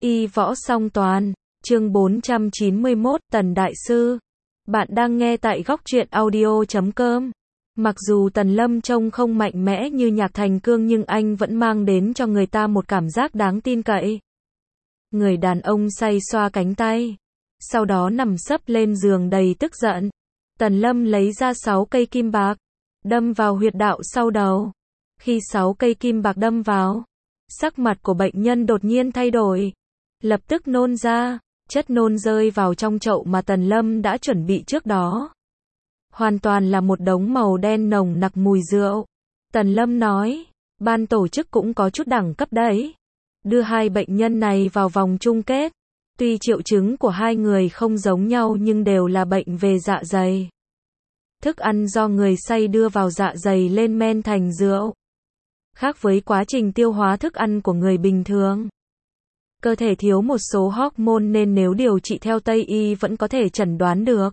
Y võ song toàn, chương 491, Tần Đại Sư. Bạn đang nghe tại góc truyện audio.com. Mặc dù Tần Lâm trông không mạnh mẽ như Nhạc Thành Cương nhưng anh vẫn mang đến cho người ta một cảm giác đáng tin cậy. Người đàn ông say xoa cánh tay, sau đó nằm sấp lên giường đầy tức giận. Tần Lâm lấy ra 6 cây kim bạc, đâm vào huyệt đạo sau đầu. Khi 6 cây kim bạc đâm vào, sắc mặt của bệnh nhân đột nhiên thay đổi. Lập tức nôn ra, chất nôn rơi vào trong chậu mà Tần Lâm đã chuẩn bị trước đó. Hoàn toàn là một đống màu đen nồng nặc mùi rượu. Tần Lâm nói, ban tổ chức cũng có chút đẳng cấp đấy. Đưa hai bệnh nhân này vào vòng chung kết. Tuy triệu chứng của hai người không giống nhau nhưng đều là bệnh về dạ dày. Thức ăn do người say đưa vào dạ dày lên men thành rượu. Khác với quá trình tiêu hóa thức ăn của người bình thường. Cơ thể thiếu một số hormone nên nếu điều trị theo Tây y vẫn có thể chẩn đoán được.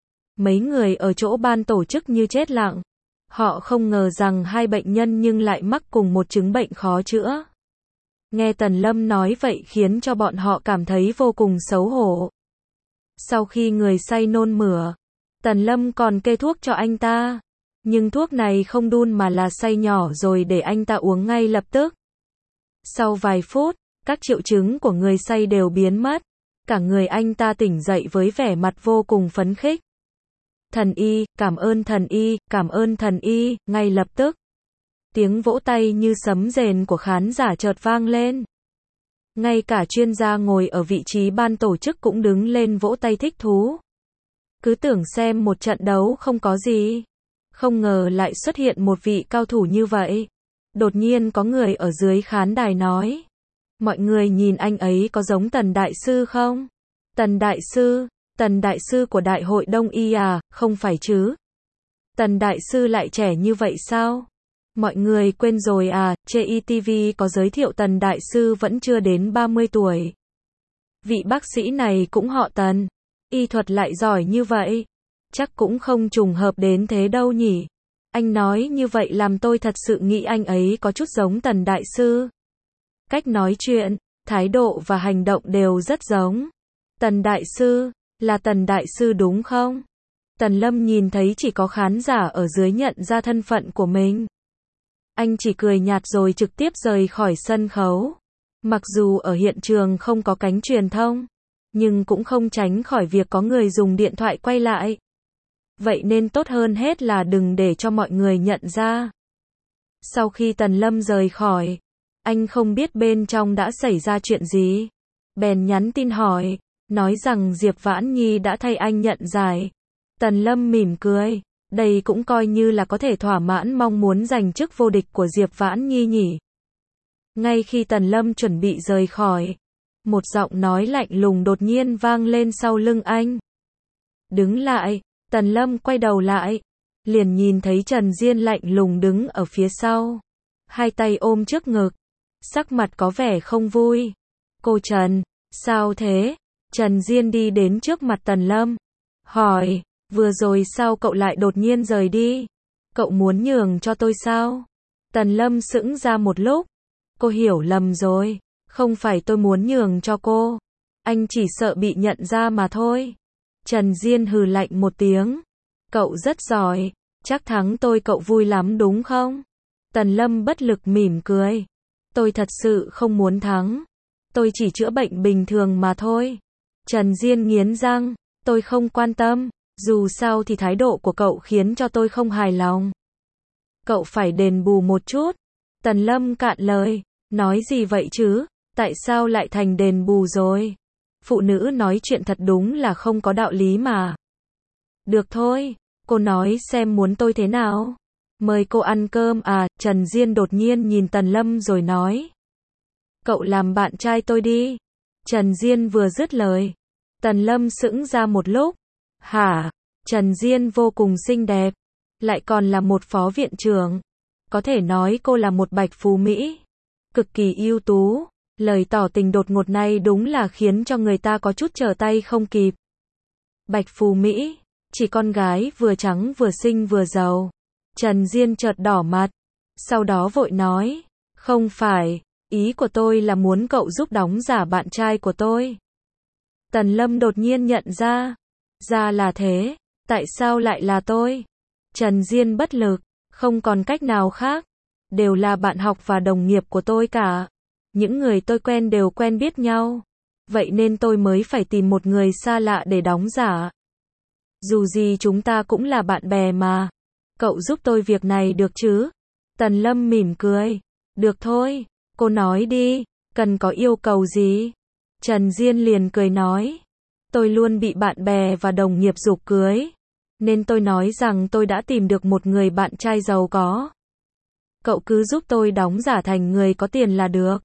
Mấy người ở chỗ ban tổ chức như chết lặng. Họ không ngờ rằng hai bệnh nhân nhưng lại mắc cùng một chứng bệnh khó chữa. Nghe Tần Lâm nói vậy khiến cho bọn họ cảm thấy vô cùng xấu hổ. Sau khi người say nôn mửa, Tần Lâm còn kê thuốc cho anh ta. Nhưng thuốc này không đun mà là xay nhỏ rồi để anh ta uống ngay lập tức. Sau vài phút, các triệu chứng của người say đều biến mất. Cả người anh ta tỉnh dậy với vẻ mặt vô cùng phấn khích. Thần y, cảm ơn thần y, cảm ơn thần y, ngay lập tức. Tiếng vỗ tay như sấm rền của khán giả chợt vang lên. Ngay cả chuyên gia ngồi ở vị trí ban tổ chức cũng đứng lên vỗ tay thích thú. Cứ tưởng xem một trận đấu không có gì. Không ngờ lại xuất hiện một vị cao thủ như vậy. Đột nhiên có người ở dưới khán đài nói. Mọi người nhìn anh ấy có giống Tần Đại Sư không? Tần Đại Sư của Đại hội Đông Y à, không phải chứ? Tần Đại Sư lại trẻ như vậy sao? Mọi người quên rồi à, trên ETV có giới thiệu Tần Đại Sư vẫn chưa đến 30 tuổi. Vị bác sĩ này cũng họ Tần, y thuật lại giỏi như vậy. Chắc cũng không trùng hợp đến thế đâu nhỉ. Anh nói như vậy làm tôi thật sự nghĩ anh ấy có chút giống Tần Đại Sư. Cách nói chuyện, thái độ và hành động đều rất giống. Tần Đại Sư, là Tần Đại Sư đúng không? Tần Lâm nhìn thấy chỉ có khán giả ở dưới nhận ra thân phận của mình. Anh chỉ cười nhạt rồi trực tiếp rời khỏi sân khấu. Mặc dù ở hiện trường không có cánh truyền thông, nhưng cũng không tránh khỏi việc có người dùng điện thoại quay lại. Vậy nên tốt hơn hết là đừng để cho mọi người nhận ra. Sau khi Tần Lâm rời khỏi, anh không biết bên trong đã xảy ra chuyện gì. Bèn nhắn tin hỏi, nói rằng Diệp Vãn Nhi đã thay anh nhận giải. Tần Lâm mỉm cười, đây cũng coi như là có thể thỏa mãn mong muốn giành chức vô địch của Diệp Vãn Nhi nhỉ. Ngay khi Tần Lâm chuẩn bị rời khỏi, một giọng nói lạnh lùng đột nhiên vang lên sau lưng anh. Đứng lại. Tần Lâm quay đầu lại, liền nhìn thấy Trần Diên lạnh lùng đứng ở phía sau, hai tay ôm trước ngực, sắc mặt có vẻ không vui. Cô Trần, sao thế? Trần Diên đi đến trước mặt Tần Lâm, hỏi, vừa rồi sao cậu lại đột nhiên rời đi? Cậu muốn nhường cho tôi sao? Tần Lâm sững ra một lúc, cô hiểu lầm rồi, không phải tôi muốn nhường cho cô, anh chỉ sợ bị nhận ra mà thôi. Trần Diên hừ lạnh một tiếng. Cậu rất giỏi, chắc thắng tôi cậu vui lắm đúng không? Tần Lâm bất lực mỉm cười. Tôi thật sự không muốn thắng. Tôi chỉ chữa bệnh bình thường mà thôi. Trần Diên nghiến răng. Tôi không quan tâm. Dù sao thì thái độ của cậu khiến cho tôi không hài lòng. Cậu phải đền bù một chút. Tần Lâm cạn lời. Nói gì vậy chứ? Tại sao lại thành đền bù rồi? Phụ nữ nói chuyện thật đúng là không có đạo lý mà. Được thôi, cô nói xem muốn tôi thế nào. Mời cô ăn cơm à, Trần Diên đột nhiên nhìn Tần Lâm rồi nói. Cậu làm bạn trai tôi đi. Trần Diên vừa dứt lời. Tần Lâm sững ra một lúc. Hả? Trần Diên vô cùng xinh đẹp. Lại còn là một phó viện trưởng. Có thể nói cô là một bạch phú Mỹ. Cực kỳ ưu tú. Lời tỏ tình đột ngột này đúng là khiến cho người ta có chút trở tay không kịp. Bạch phú Mỹ, chỉ con gái vừa trắng vừa xinh vừa giàu. Trần Diên chợt đỏ mặt, sau đó vội nói, không phải, Ý của tôi là muốn cậu giúp đóng giả bạn trai của tôi. Tần Lâm đột nhiên nhận ra là thế, tại sao lại là tôi? Trần Diên bất lực, không còn cách nào khác, đều là bạn học và đồng nghiệp của tôi cả. Những người tôi quen đều quen biết nhau, vậy nên tôi mới phải tìm một người xa lạ để đóng giả. Dù gì chúng ta cũng là bạn bè mà, cậu giúp tôi việc này được chứ? Tần Lâm mỉm cười, được thôi, cô nói đi, cần có yêu cầu gì? Trần Diên liền cười nói, tôi luôn bị bạn bè và đồng nghiệp giục cưới, nên tôi nói rằng tôi đã tìm được một người bạn trai giàu có. Cậu cứ giúp tôi đóng giả thành người có tiền là được.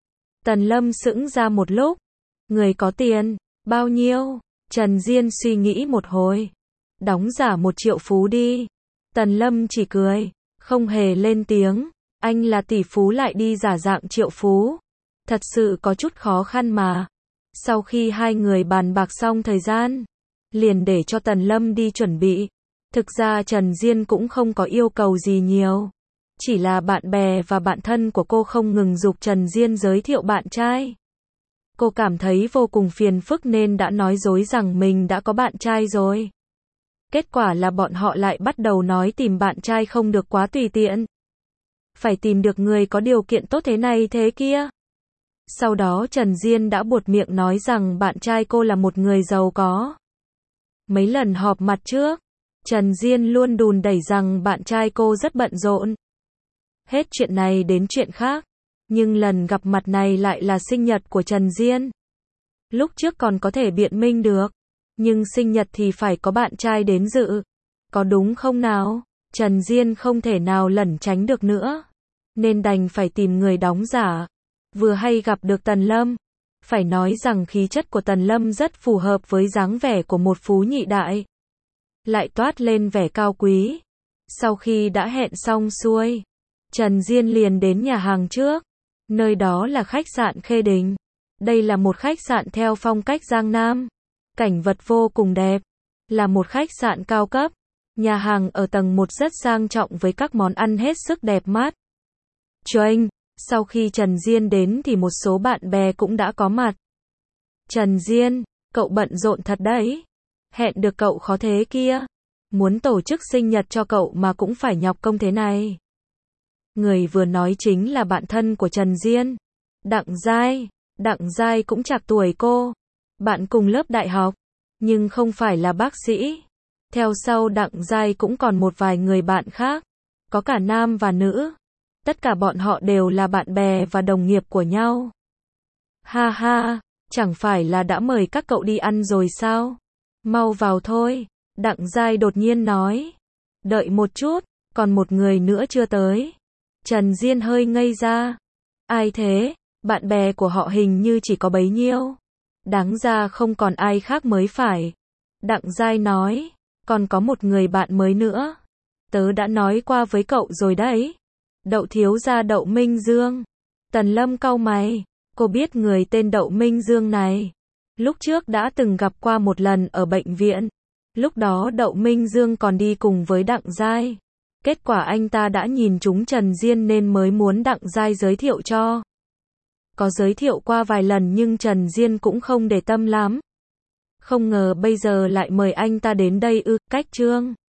Tần Lâm sững ra một lúc, người có tiền, bao nhiêu? Trần Diên suy nghĩ một hồi, đóng giả 1 triệu phú đi. Tần Lâm chỉ cười, không hề lên tiếng, anh là tỷ phú lại đi giả dạng triệu phú. Thật sự có chút khó khăn mà. Sau khi hai người bàn bạc xong thời gian, liền để cho Tần Lâm đi chuẩn bị. Thực ra Trần Diên cũng không có yêu cầu gì nhiều. Chỉ là bạn bè và bạn thân của cô không ngừng giục Trần Diên giới thiệu bạn trai. Cô cảm thấy vô cùng phiền phức nên đã nói dối rằng mình đã có bạn trai rồi. Kết quả là bọn họ lại bắt đầu nói tìm bạn trai không được quá tùy tiện. Phải tìm được người có điều kiện tốt thế này thế kia. Sau đó Trần Diên đã buột miệng nói rằng bạn trai cô là một người giàu có. Mấy lần họp mặt trước, Trần Diên luôn đùn đẩy rằng bạn trai cô rất bận rộn. Hết chuyện này đến chuyện khác, nhưng lần gặp mặt này lại là sinh nhật của Trần Diên. Lúc trước còn có thể biện minh được, nhưng sinh nhật thì phải có bạn trai đến dự. Có đúng không nào? Trần Diên không thể nào lẩn tránh được nữa, nên đành phải tìm người đóng giả. Vừa hay gặp được Tần Lâm, phải nói rằng khí chất của Tần Lâm rất phù hợp với dáng vẻ của một phú nhị đại, lại toát lên vẻ cao quý. Sau khi đã hẹn xong xuôi, Trần Diên liền đến nhà hàng trước, nơi đó là khách sạn Khê Đình. Đây là một khách sạn theo phong cách Giang Nam, cảnh vật vô cùng đẹp, là một khách sạn cao cấp. Nhà hàng ở tầng 1 rất sang trọng với các món ăn hết sức đẹp mắt. Choanh, sau khi Trần Diên đến thì một số bạn bè cũng đã có mặt. Trần Diên, cậu bận rộn thật đấy. Hẹn được cậu khó thế kia. Muốn tổ chức sinh nhật cho cậu mà cũng phải nhọc công thế này. Người vừa nói chính là bạn thân của Trần Diên, Đặng Giai. Đặng Giai cũng trạc tuổi cô, bạn cùng lớp đại học, nhưng không phải là bác sĩ. Theo sau Đặng Giai cũng còn một vài người bạn khác, có cả nam và nữ. Tất cả bọn họ đều là bạn bè và đồng nghiệp của nhau. Ha ha, chẳng phải là đã mời các cậu đi ăn rồi sao? Mau vào thôi, Đặng Giai đột nhiên nói. Đợi một chút, còn một người nữa chưa tới. Trần Diên hơi ngây ra. Ai thế? Bạn bè của họ hình như chỉ có bấy nhiêu. Đáng ra không còn ai khác mới phải. Đặng Giai nói, còn có một người bạn mới nữa. Tớ đã nói qua với cậu rồi đấy. Đậu thiếu gia Đậu Minh Dương. Tần Lâm cau mày, cô biết người tên Đậu Minh Dương này. Lúc trước đã từng gặp qua một lần ở bệnh viện. Lúc đó Đậu Minh Dương còn đi cùng với Đặng Giai. Kết quả anh ta đã nhìn trúng Trần Diên nên mới muốn Đặng Giai giới thiệu cho. Có giới thiệu qua vài lần nhưng Trần Diên cũng không để tâm lắm. Không ngờ bây giờ lại mời anh ta đến đây ư, cách trương.